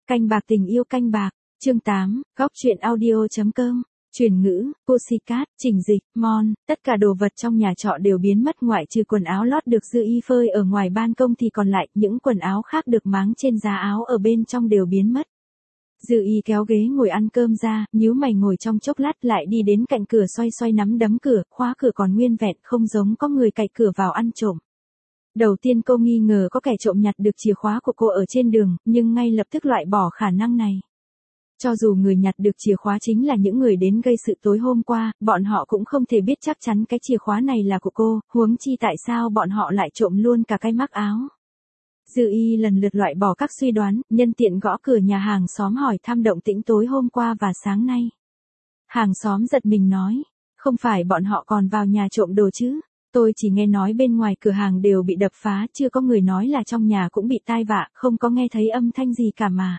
Canh bạc tình yêu canh bạc, chương 8, góc truyện audio.com, chuyển ngữ, Pussycat, trình dịch, Mon, tất cả đồ vật trong nhà trọ đều biến mất ngoại trừ quần áo lót được Dư Y phơi ở ngoài ban công thì còn lại những quần áo khác được máng trên giá áo ở bên trong đều biến mất. Dư Y kéo ghế ngồi ăn cơm ra, nhíu mày ngồi trong chốc lát lại đi đến cạnh cửa xoay xoay nắm đấm cửa, khóa cửa còn nguyên vẹn không giống có người cậy cửa vào ăn trộm. Đầu tiên cô nghi ngờ có kẻ trộm nhặt được chìa khóa của cô ở trên đường, nhưng ngay lập tức loại bỏ khả năng này. Cho dù người nhặt được chìa khóa chính là những người đến gây sự tối hôm qua, bọn họ cũng không thể biết chắc chắn cái chìa khóa này là của cô, huống chi tại sao bọn họ lại trộm luôn cả cái mác áo. Dư Y lần lượt loại bỏ các suy đoán, nhân tiện gõ cửa nhà hàng xóm hỏi thăm động tĩnh tối hôm qua và sáng nay. Hàng xóm giật mình nói, không phải bọn họ còn vào nhà trộm đồ chứ? Tôi chỉ nghe nói bên ngoài cửa hàng đều bị đập phá, chưa có người nói là trong nhà cũng bị tai vạ, không có nghe thấy âm thanh gì cả mà.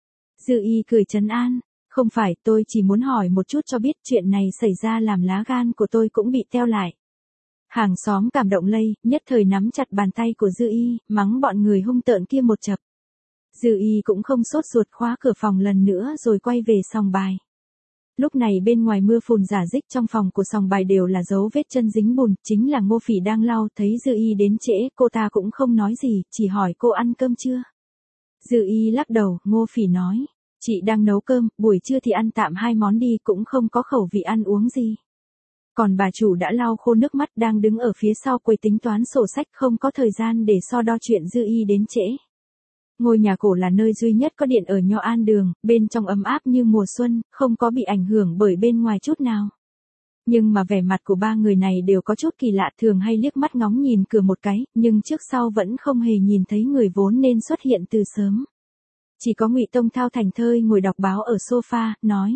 Dư Y cười trấn an, không phải, tôi chỉ muốn hỏi một chút cho biết chuyện này xảy ra làm lá gan của tôi cũng bị teo lại. Hàng xóm cảm động lây, nhất thời nắm chặt bàn tay của Dư Y, mắng bọn người hung tợn kia một chập. Dư Y cũng không sốt ruột khóa cửa phòng lần nữa rồi quay về sòng bài. Lúc này bên ngoài mưa phùn rả rích, trong phòng của sòng bài đều là dấu vết chân dính bùn, chính là Ngô Phỉ đang lau, thấy Dư Y đến trễ, cô ta cũng không nói gì, chỉ hỏi cô ăn cơm chưa. Dư Y lắc đầu, Ngô Phỉ nói, chị đang nấu cơm, buổi trưa thì ăn tạm 2 món đi, cũng không có khẩu vị ăn uống gì. Còn bà chủ đã lau khô nước mắt đang đứng ở phía sau quầy tính toán sổ sách, không có thời gian để so đo chuyện Dư Y đến trễ. Ngôi nhà cổ là nơi duy nhất có điện ở Nho An Đường, bên trong ấm áp như mùa xuân, không có bị ảnh hưởng bởi bên ngoài chút nào. Nhưng mà vẻ mặt của ba người này đều có chút kỳ lạ, thường hay liếc mắt ngóng nhìn cửa một cái, nhưng trước sau vẫn không hề nhìn thấy người vốn nên xuất hiện từ sớm. Chỉ có Ngụy Tông Thao thảnh thơi ngồi đọc báo ở sofa, nói.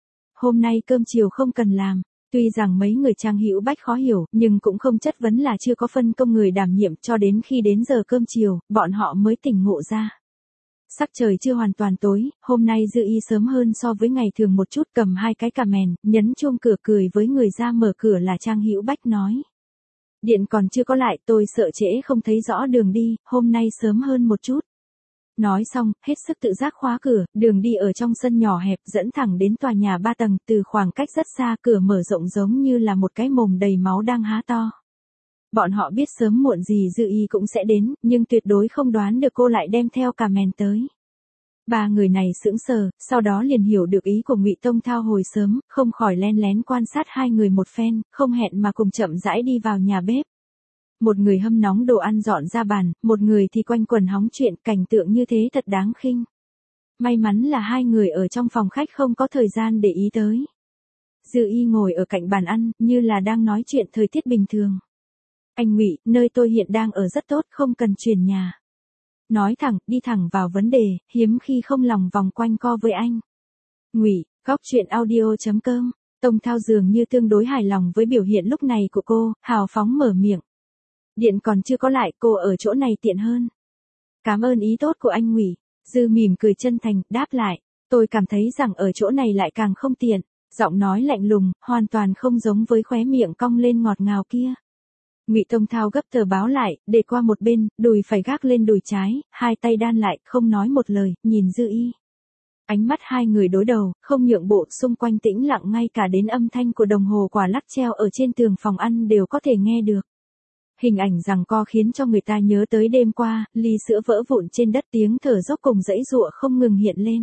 Hôm nay cơm chiều không cần làm. Tuy rằng mấy người Trang Hữu Bách khó hiểu, nhưng cũng không chất vấn là chưa có phân công người đảm nhiệm, cho đến khi đến giờ cơm chiều, bọn họ mới tỉnh ngộ ra. Sắc trời chưa hoàn toàn tối, hôm nay Dư Y sớm hơn so với ngày thường một chút, cầm 2 cái cà mèn, nhấn chuông cửa cười với người ra mở cửa là Trang Hữu Bách nói. Điện còn chưa có lại, tôi sợ trễ không thấy rõ đường đi, hôm nay sớm hơn một chút. Nói xong, hết sức tự giác khóa cửa, đường đi ở trong sân nhỏ hẹp dẫn thẳng đến tòa nhà 3 tầng, từ khoảng cách rất xa cửa mở rộng giống như là một cái mồm đầy máu đang há to. Bọn họ biết sớm muộn gì Dư Y cũng sẽ đến, nhưng tuyệt đối không đoán được cô lại đem theo cà mèn tới. Ba người này sững sờ, sau đó liền hiểu được ý của Ngụy Tông Thao hồi sớm, không khỏi len lén quan sát hai người một phen, không hẹn mà cùng chậm rãi đi vào nhà bếp. Một người hâm nóng đồ ăn dọn ra bàn, một người thì quanh quần hóng chuyện, cảnh tượng như thế thật đáng khinh. May mắn là hai người ở trong phòng khách không có thời gian để ý tới. Dư Y ngồi ở cạnh bàn ăn, như là đang nói chuyện thời tiết bình thường. Anh Ngụy, nơi tôi hiện đang ở rất tốt, không cần chuyển nhà. Nói thẳng, đi thẳng vào vấn đề, hiếm khi không lòng vòng quanh co với anh. Ngụy, góc truyện audio.com, Tông Thao dường như tương đối hài lòng với biểu hiện lúc này của cô, hào phóng mở miệng. Điện còn chưa có lại, cô ở chỗ này tiện hơn. Cảm ơn ý tốt của anh Ngụy. Dư mỉm cười chân thành, đáp lại. Tôi cảm thấy rằng ở chỗ này lại càng không tiện. Giọng nói lạnh lùng, hoàn toàn không giống với khóe miệng cong lên ngọt ngào kia. Ngụy Tông Thao gấp tờ báo lại, để qua một bên, đùi phải gác lên đùi trái, hai tay đan lại, không nói một lời, nhìn Dư Y. Ánh mắt hai người đối đầu, không nhượng bộ, xung quanh tĩnh lặng, ngay cả đến âm thanh của đồng hồ quả lắc treo ở trên tường phòng ăn đều có thể nghe được. Hình ảnh giằng co khiến cho người ta nhớ tới đêm qua, ly sữa vỡ vụn trên đất, tiếng thở dốc cùng giãy giụa không ngừng hiện lên.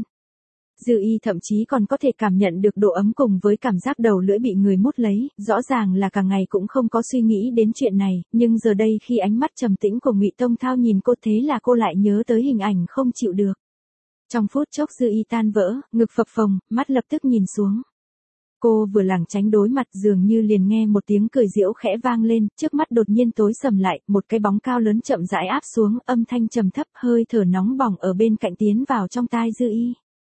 Dư Y thậm chí còn có thể cảm nhận được độ ấm cùng với cảm giác đầu lưỡi bị người mút lấy, rõ ràng là cả ngày cũng không có suy nghĩ đến chuyện này, nhưng giờ đây khi ánh mắt trầm tĩnh của Ngụy Tông Thao nhìn cô thế là cô lại nhớ tới hình ảnh không chịu được. Trong phút chốc Dư Y tan vỡ, ngực phập phồng, mắt lập tức nhìn xuống. Cô vừa lảng tránh đối mặt dường như liền nghe một tiếng cười giễu khẽ vang lên, trước mắt đột nhiên tối sầm lại, một cái bóng cao lớn chậm rãi áp xuống, âm thanh trầm thấp, hơi thở nóng bỏng ở bên cạnh tiến vào trong tai Dư Y.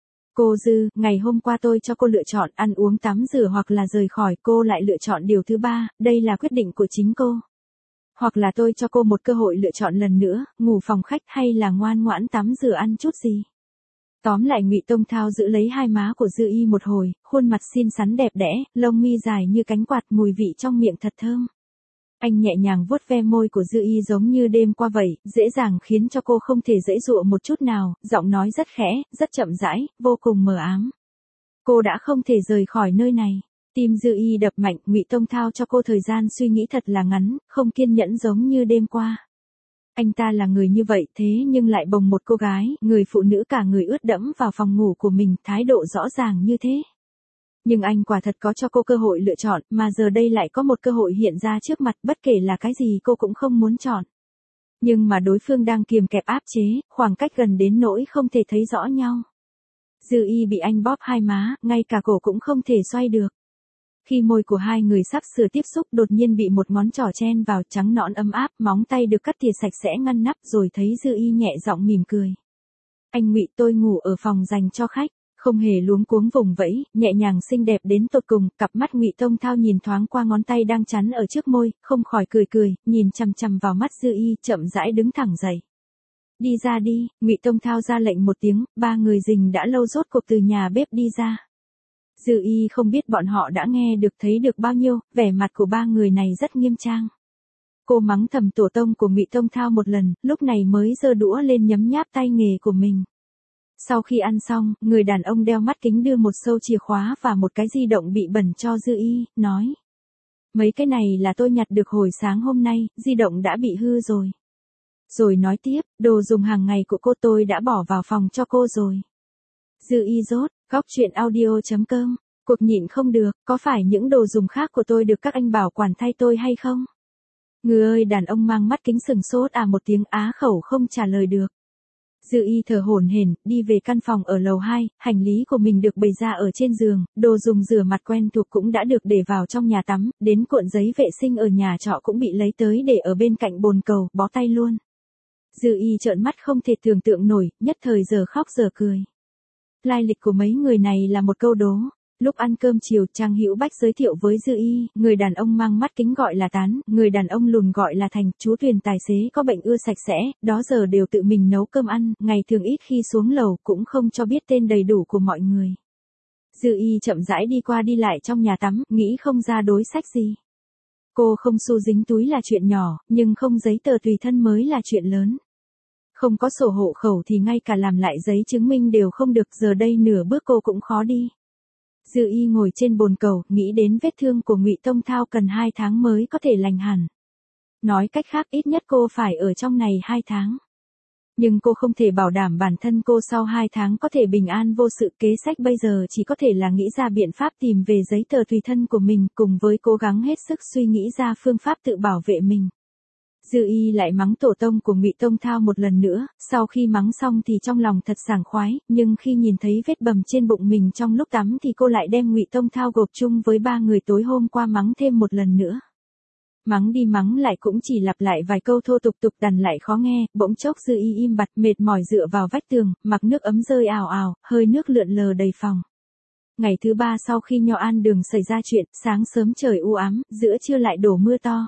Cô Dư, ngày hôm qua tôi cho cô lựa chọn ăn uống tắm rửa hoặc là rời khỏi, cô lại lựa chọn điều thứ ba, đây là quyết định của chính cô. Hoặc là tôi cho cô một cơ hội lựa chọn lần nữa, ngủ phòng khách hay là ngoan ngoãn tắm rửa ăn chút gì. Tóm lại Ngụy Tông Thao giữ lấy hai má của Dư Y một hồi, khuôn mặt xinh xắn đẹp đẽ, lông mi dài như cánh quạt, mùi vị trong miệng thật thơm. Anh nhẹ nhàng vuốt ve môi của Dư Y giống như đêm qua vậy, dễ dàng khiến cho cô không thể giãy giụa một chút nào, giọng nói rất khẽ, rất chậm rãi, vô cùng mờ ám. Cô đã không thể rời khỏi nơi này. Tim Dư Y đập mạnh, Ngụy Tông Thao cho cô thời gian suy nghĩ thật là ngắn, không kiên nhẫn giống như đêm qua. Anh ta là người như vậy thế nhưng lại bồng một cô gái, người phụ nữ cả người ướt đẫm vào phòng ngủ của mình, thái độ rõ ràng như thế. Nhưng anh quả thật có cho cô cơ hội lựa chọn, mà giờ đây lại có một cơ hội hiện ra trước mặt, bất kể là cái gì cô cũng không muốn chọn. Nhưng mà đối phương đang kiềm kẹp áp chế, khoảng cách gần đến nỗi không thể thấy rõ nhau. Dư Y bị anh bóp hai má, ngay cả cổ cũng không thể xoay được. Khi môi của hai người sắp sửa tiếp xúc đột nhiên bị một ngón trỏ chen vào, trắng nõn ấm áp, móng tay được cắt tỉa sạch sẽ ngăn nắp, rồi thấy Dư Y nhẹ giọng mỉm cười. Anh Ngụy, tôi ngủ ở phòng dành cho khách. Không hề luống cuống vùng vẫy, nhẹ nhàng xinh đẹp đến tột cùng, cặp mắt Ngụy Tông Thao nhìn thoáng qua ngón tay đang chắn ở trước môi, không khỏi cười cười, nhìn chằm chằm vào mắt Dư Y, chậm rãi đứng thẳng dậy. Đi ra đi, Ngụy Tông Thao ra lệnh một tiếng, ba người rình đã lâu rốt cuộc từ nhà bếp đi ra. Dư Y không biết bọn họ đã nghe được thấy được bao nhiêu, vẻ mặt của ba người này rất nghiêm trang. Cô mắng thầm tổ tông của Ngụy Tông Thao một lần, lúc này mới giơ đũa lên nhấm nháp tay nghề của mình. Sau khi ăn xong, người đàn ông đeo mắt kính đưa một sâu chìa khóa và một cái di động bị bẩn cho Dư Y, nói. Mấy cái này là tôi nhặt được hồi sáng hôm nay, di động đã bị hư rồi. Rồi nói tiếp, đồ dùng hàng ngày của cô tôi đã bỏ vào phòng cho cô rồi. Dư Y rốt, góc chuyện audio.com, cuộc nhịn không được, có phải những đồ dùng khác của tôi được các anh bảo quản thay tôi hay không? Người ơi, đàn ông mang mắt kính sừng sốt một tiếng á khẩu không trả lời được. Dư Y thở hổn hển, đi về căn phòng ở lầu 2, hành lý của mình được bày ra ở trên giường, đồ dùng rửa mặt quen thuộc cũng đã được để vào trong nhà tắm, đến cuộn giấy vệ sinh ở nhà trọ cũng bị lấy tới để ở bên cạnh bồn cầu, bó tay luôn. Dư Y trợn mắt không thể tưởng tượng nổi, nhất thời giờ khóc giờ cười. Lai lịch của mấy người này là một câu đố. Lúc ăn cơm chiều, Trang Hữu Bách giới thiệu với Dư Y, người đàn ông mang mắt kính gọi là Tán, người đàn ông lùn gọi là Thành, chú Tuyền tài xế có bệnh ưa sạch sẽ, đó giờ đều tự mình nấu cơm ăn, ngày thường ít khi xuống lầu cũng không cho biết tên đầy đủ của mọi người. Dư Y chậm rãi đi qua đi lại trong nhà tắm, nghĩ không ra đối sách gì. Cô không xu dính túi là chuyện nhỏ, nhưng không giấy tờ tùy thân mới là chuyện lớn. Không có sổ hộ khẩu thì ngay cả làm lại giấy chứng minh đều không được, giờ đây nửa bước cô cũng khó đi. Dư Y ngồi trên bồn cầu, nghĩ đến vết thương của Ngụy Tông Thao cần 2 tháng mới có thể lành hẳn. Nói cách khác ít nhất cô phải ở trong này 2 tháng. Nhưng cô không thể bảo đảm bản thân cô sau 2 tháng có thể bình an vô sự, kế sách bây giờ chỉ có thể là nghĩ ra biện pháp tìm về giấy tờ tùy thân của mình cùng với cố gắng hết sức suy nghĩ ra phương pháp tự bảo vệ mình. Dư Y lại mắng tổ tông của Ngụy Tông Thao một lần nữa, sau khi mắng xong thì trong lòng thật sảng khoái, nhưng khi nhìn thấy vết bầm trên bụng mình trong lúc tắm thì cô lại đem Ngụy Tông Thao gộp chung với ba người tối hôm qua mắng thêm một lần nữa. Mắng đi mắng lại cũng chỉ lặp lại vài câu thô tục tục đằn lại khó nghe, bỗng chốc Dư Y im bặt mệt mỏi dựa vào vách tường, mặc nước ấm rơi ào ào, hơi nước lượn lờ đầy phòng. Ngày thứ 3 sau khi Nho An Đường xảy ra chuyện, sáng sớm trời u ám, giữa trưa lại đổ mưa to.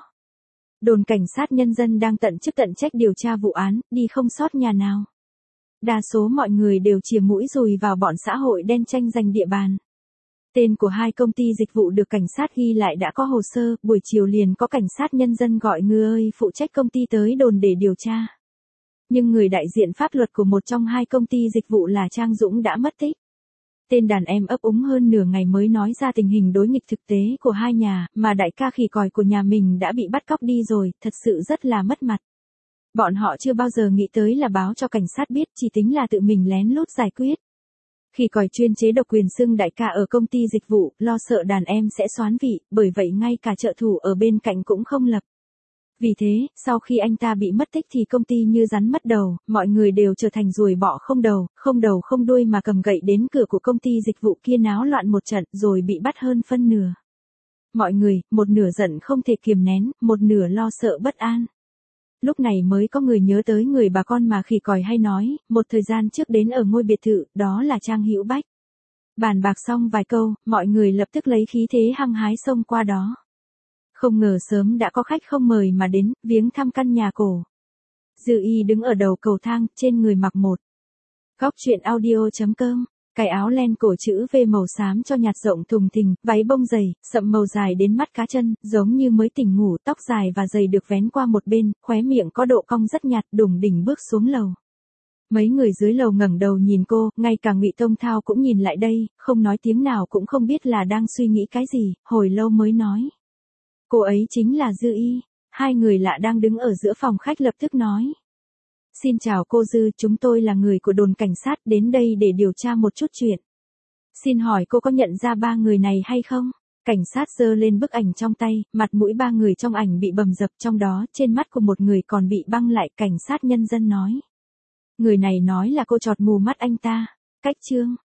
Đồn cảnh sát nhân dân đang tận chức tận trách điều tra vụ án, đi không sót nhà nào. Đa số mọi người đều chìa mũi dùi vào bọn xã hội đen tranh giành địa bàn. Tên của 2 công ty dịch vụ được cảnh sát ghi lại đã có hồ sơ, buổi chiều liền có cảnh sát nhân dân gọi người ơi phụ trách công ty tới đồn để điều tra. Nhưng người đại diện pháp luật của một trong 2 công ty dịch vụ là Trang Dũng đã mất tích. Tên đàn em ấp úng hơn nửa ngày mới nói ra tình hình đối nghịch thực tế của 2 nhà, mà đại ca khỉ còi của nhà mình đã bị bắt cóc đi rồi, thật sự rất là mất mặt. Bọn họ chưa bao giờ nghĩ tới là báo cho cảnh sát biết, chỉ tính là tự mình lén lút giải quyết. Khỉ còi chuyên chế độc quyền xưng đại ca ở công ty dịch vụ, lo sợ đàn em sẽ xoán vị, bởi vậy ngay cả trợ thủ ở bên cạnh cũng không lập. Vì thế, sau khi anh ta bị mất tích thì công ty như rắn mất đầu, mọi người đều trở thành ruồi bọ không đầu không đuôi mà cầm gậy đến cửa của công ty dịch vụ kia náo loạn một trận rồi bị bắt hơn phân nửa. Mọi người, một nửa giận không thể kiềm nén, một nửa lo sợ bất an. Lúc này mới có người nhớ tới người bà con mà khỉ còi hay nói, một thời gian trước đến ở ngôi biệt thự, đó là Trang Hữu Bách. Bàn bạc xong vài câu, mọi người lập tức lấy khí thế hăng hái xông qua đó. Không ngờ sớm đã có khách không mời mà đến, viếng thăm căn nhà cổ. Dư Y đứng ở đầu cầu thang, trên người mặc một góc chuyện audio.com Cái áo len cổ chữ V màu xám cho nhạt rộng thùng thình, váy bông dày, sậm màu dài đến mắt cá chân, giống như mới tỉnh ngủ, tóc dài và dày được vén qua một bên, khóe miệng có độ cong rất nhạt, đủng đỉnh bước xuống lầu. Mấy người dưới lầu ngẩng đầu nhìn cô, ngay cả Ngụy Tông Thao cũng nhìn lại đây, không nói tiếng nào cũng không biết là đang suy nghĩ cái gì, hồi lâu mới nói. Cô ấy chính là Dư Y. Hai người lạ đang đứng ở giữa phòng khách lập tức nói. Xin chào cô Dư, chúng tôi là người của đồn cảnh sát đến đây để điều tra một chút chuyện. Xin hỏi cô có nhận ra ba người này hay không? Cảnh sát giơ lên bức ảnh trong tay, mặt mũi ba người trong ảnh bị bầm dập, trong đó trên mắt của một người còn bị băng lại. Cảnh sát nhân dân nói. Người này nói là cô chọt mù mắt anh ta. Cách chương.